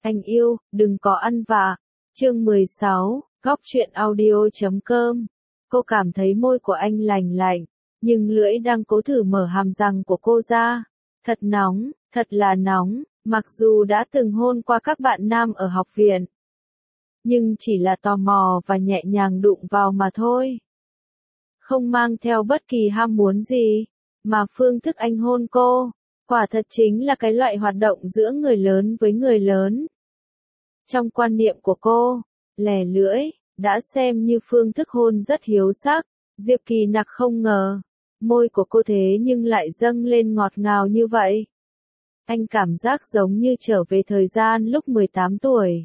Anh yêu, đừng có ăn vạ. Chương 16, góc truyện audio.com. Cô cảm thấy môi của anh lành lạnh, nhưng lưỡi đang cố thử mở hàm răng của cô ra. Thật nóng, thật là nóng, mặc dù đã từng hôn qua các bạn nam ở học viện. Nhưng chỉ là tò mò và nhẹ nhàng đụng vào mà thôi. Không mang theo bất kỳ ham muốn gì, mà phương thức anh hôn cô, quả thật chính là cái loại hoạt động giữa người lớn với người lớn. Trong quan niệm của cô, lè lưỡi, đã xem như phương thức hôn rất hiếu sắc. Diệp Kỳ Nặc không ngờ, môi của cô thế nhưng lại dâng lên ngọt ngào như vậy. Anh cảm giác giống như trở về thời gian lúc 18 tuổi.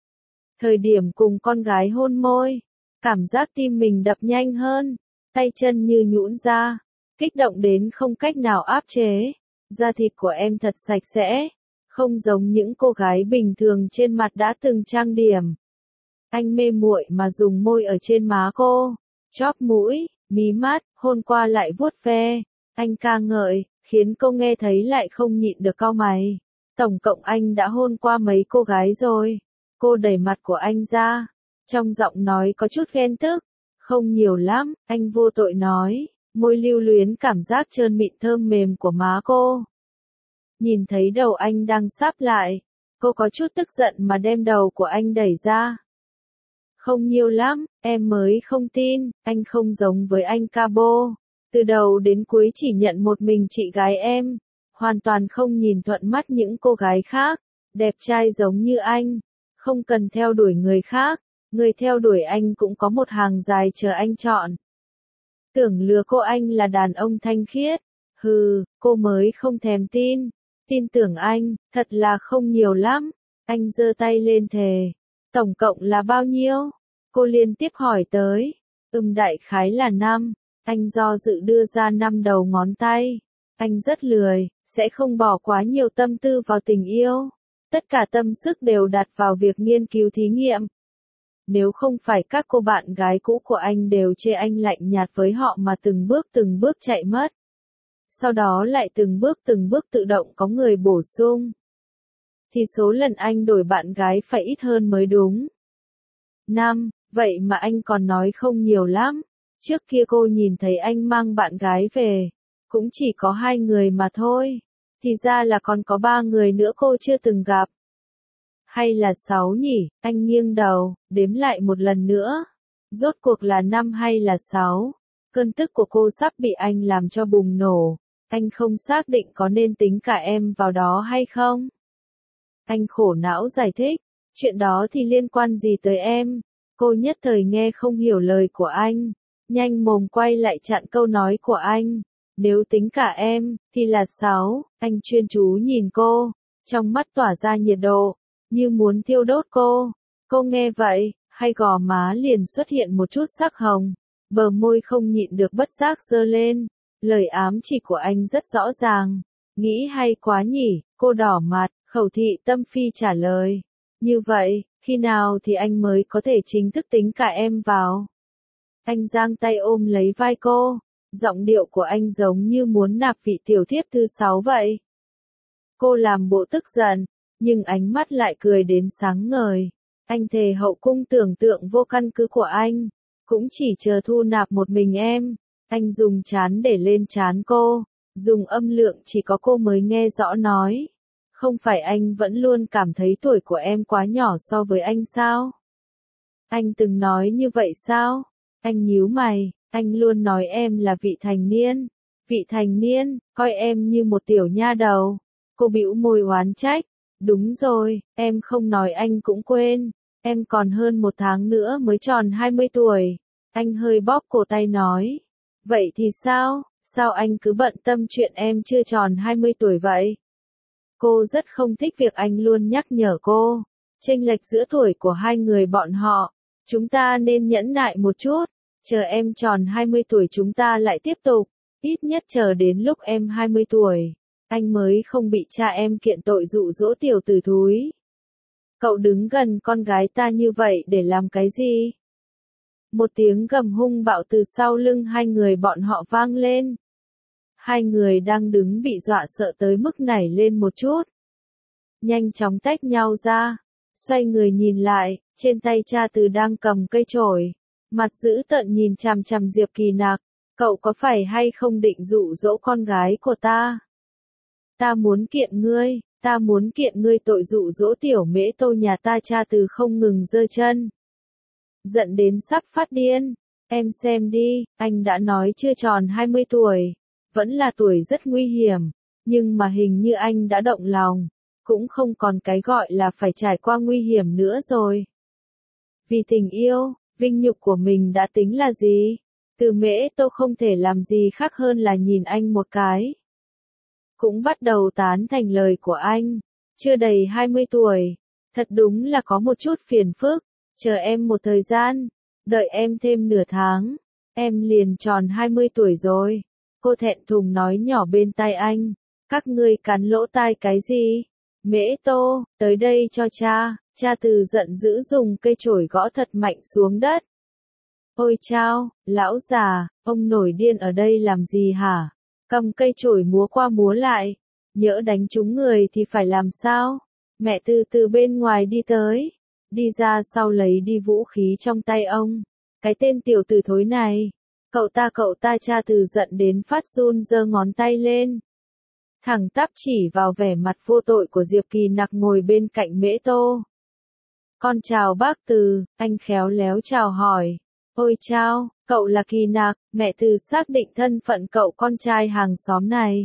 Thời điểm cùng con gái hôn môi, cảm giác tim mình đập nhanh hơn, tay chân như nhũn ra, kích động đến không cách nào áp chế. Da thịt của em thật sạch sẽ, không giống những cô gái bình thường trên mặt đã từng trang điểm. Anh mê muội mà dùng môi ở trên má cô, chóp mũi, mí mắt, hôn qua lại vuốt ve. Anh ca ngợi, khiến cô nghe thấy lại không nhịn được cau mày. Tổng cộng anh đã hôn qua mấy cô gái rồi. Cô đẩy mặt của anh ra, trong giọng nói có chút ghen tức. Không nhiều lắm, anh vô tội nói, môi lưu luyến cảm giác trơn mịn thơm mềm của má cô. Nhìn thấy đầu anh đang sáp lại, cô có chút tức giận mà đem đầu của anh đẩy ra. Không nhiều lắm, em mới không tin, anh không giống với anh Cabo. Từ đầu đến cuối chỉ nhận một mình chị gái em, hoàn toàn không nhìn thuận mắt những cô gái khác, đẹp trai giống như anh, không cần theo đuổi người khác, người theo đuổi anh cũng có một hàng dài chờ anh chọn. Tưởng lừa cô anh là đàn ông thanh khiết, hừ, cô mới không thèm tin tưởng anh, thật là không nhiều lắm, anh giơ tay lên thề. Tổng cộng là bao nhiêu? Cô liên tiếp hỏi tới. Đại khái là 5. Anh do dự đưa ra 5 đầu ngón tay. Anh rất lười, sẽ không bỏ quá nhiều tâm tư vào tình yêu. Tất cả tâm sức đều đặt vào việc nghiên cứu thí nghiệm. Nếu không phải các cô bạn gái cũ của anh đều chê anh lạnh nhạt với họ mà từng bước chạy mất. Sau đó lại từng bước tự động có người bổ sung. Thì số lần anh đổi bạn gái phải ít hơn mới đúng. 5, vậy mà anh còn nói không nhiều lắm. Trước kia cô nhìn thấy anh mang bạn gái về, cũng chỉ có 2 người mà thôi. Thì ra là còn có 3 người nữa cô chưa từng gặp. Hay là 6 nhỉ, anh nghiêng đầu, đếm lại một lần nữa. Rốt cuộc là 5 hay là 6? Cơn tức của cô sắp bị anh làm cho bùng nổ. Anh không xác định có nên tính cả em vào đó hay không? Anh khổ não giải thích, chuyện đó thì liên quan gì tới em? Cô nhất thời nghe không hiểu lời của anh, nhanh mồm quay lại chặn câu nói của anh. Nếu tính cả em, thì là 6, anh chuyên chú nhìn cô, trong mắt tỏa ra nhiệt độ, như muốn thiêu đốt cô. Cô nghe vậy, hai gò má liền xuất hiện một chút sắc hồng, bờ môi không nhịn được bất giác giơ lên. Lời ám chỉ của anh rất rõ ràng. Nghĩ hay quá nhỉ, cô đỏ mặt, khẩu thị tâm phi trả lời. Như vậy, khi nào thì anh mới có thể chính thức tính cả em vào? Anh giang tay ôm lấy vai cô, giọng điệu của anh giống như muốn nạp vị tiểu thiếp thứ 6 vậy. Cô làm bộ tức giận, nhưng ánh mắt lại cười đến sáng ngời. Anh thề hậu cung tưởng tượng vô căn cứ của anh, cũng chỉ chờ thu nạp một mình em. Anh dùng trán để lên trán cô, dùng âm lượng chỉ có cô mới nghe rõ nói. Không phải anh vẫn luôn cảm thấy tuổi của em quá nhỏ so với anh sao? Anh từng nói như vậy sao? Anh nhíu mày, anh luôn nói em là vị thành niên. Vị thành niên, coi em như một tiểu nha đầu. Cô bĩu môi oán trách. Đúng rồi, em không nói anh cũng quên. Em còn hơn 1 tháng nữa mới tròn 20 tuổi. Anh hơi bóp cổ tay nói. Vậy thì sao? Sao anh cứ bận tâm chuyện em chưa tròn 20 tuổi vậy? Cô rất không thích việc anh luôn nhắc nhở cô. Chênh lệch giữa tuổi của 2 người bọn họ. Chúng ta nên nhẫn nại một chút. Chờ em tròn 20 tuổi chúng ta lại tiếp tục. Ít nhất chờ đến lúc em 20 tuổi. Anh mới không bị cha em kiện tội dụ dỗ tiểu tử thúi. Cậu đứng gần con gái ta như vậy để làm cái gì? Một tiếng gầm hung bạo từ sau lưng 2 người bọn họ vang lên. 2 người đang đứng bị dọa sợ tới mức nảy lên một chút. Nhanh chóng tách nhau ra, Xoay người nhìn lại, trên tay cha Từ đang cầm cây chổi, mặt dữ tợn nhìn chằm chằm Diệp Kỳ Nặc, cậu có phải hay không định dụ dỗ con gái của ta? Ta muốn kiện ngươi tội dụ dỗ tiểu Mễ Tô nhà ta. Cha Từ không ngừng giơ chân, giận đến sắp phát điên. Em xem đi, anh đã nói chưa tròn 20 tuổi, vẫn là tuổi rất nguy hiểm, nhưng mà hình như anh đã động lòng, cũng không còn cái gọi là phải trải qua nguy hiểm nữa rồi. Vì tình yêu, vinh nhục của mình đã tính là gì? Từ Mễ Tô không thể làm gì khác hơn là nhìn anh một cái. Cũng bắt đầu tán thành lời của anh. Chưa đầy 20 tuổi, thật đúng là có một chút phiền phức, chờ em một thời gian, đợi em thêm nửa tháng, em liền tròn 20 tuổi rồi. Cô thẹn thùng nói nhỏ bên tai anh, các ngươi cắn lỗ tai cái gì? Mễ Tô, tới đây cho cha. Cha Từ giận dữ dùng cây chổi gõ thật mạnh xuống đất. Ôi chao, lão già, ông nổi điên ở đây làm gì hả? Cầm cây chổi múa qua múa lại, nhỡ đánh trúng người thì phải làm sao? Mẹ từ bên ngoài đi tới, đi ra sau lấy đi vũ khí trong tay ông. Cái tên tiểu tử thối này, cậu ta. Cha Từ giận đến phát run giơ ngón tay lên, thẳng tắp chỉ vào vẻ mặt vô tội của Diệp Kỳ Nặc ngồi bên cạnh Mễ Tô. Con chào bác Từ, anh khéo léo chào hỏi. Ôi chao, cậu là Kỳ Nặc. Mẹ Từ xác định thân phận cậu con trai hàng xóm này.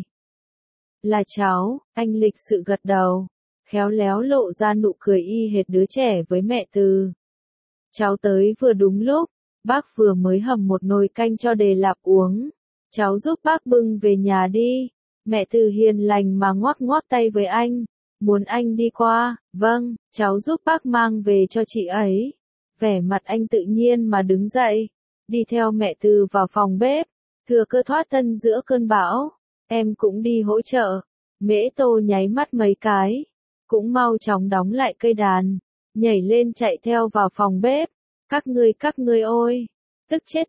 Là cháu, anh lịch sự gật đầu, khéo léo lộ ra nụ cười y hệt đứa trẻ với mẹ Từ. Cháu tới vừa đúng lúc, bác vừa mới hầm một nồi canh cho Đề Lạp uống. Cháu giúp bác bưng về nhà đi. Mẹ Từ hiền lành mà ngoắc ngoắc tay với anh, muốn anh đi qua. Vâng, cháu giúp bác mang về cho chị ấy. Vẻ mặt anh tự nhiên mà đứng dậy, đi theo mẹ Từ vào phòng bếp, thừa cơ thoát thân giữa cơn bão. Em cũng đi hỗ trợ. Mễ Tô nháy mắt mấy cái, cũng mau chóng đóng lại cây đàn, nhảy lên chạy theo vào phòng bếp. Các ngươi ôi, tức chết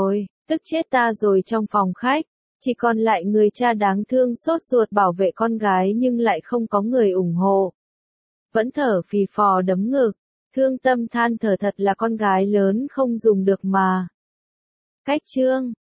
ta rồi. Trong phòng khách, chỉ còn lại người cha đáng thương sốt ruột bảo vệ con gái nhưng lại không có người ủng hộ. Vẫn thở phì phò đấm ngực, thương tâm than thở thật là con gái lớn không dùng được mà. Cách chương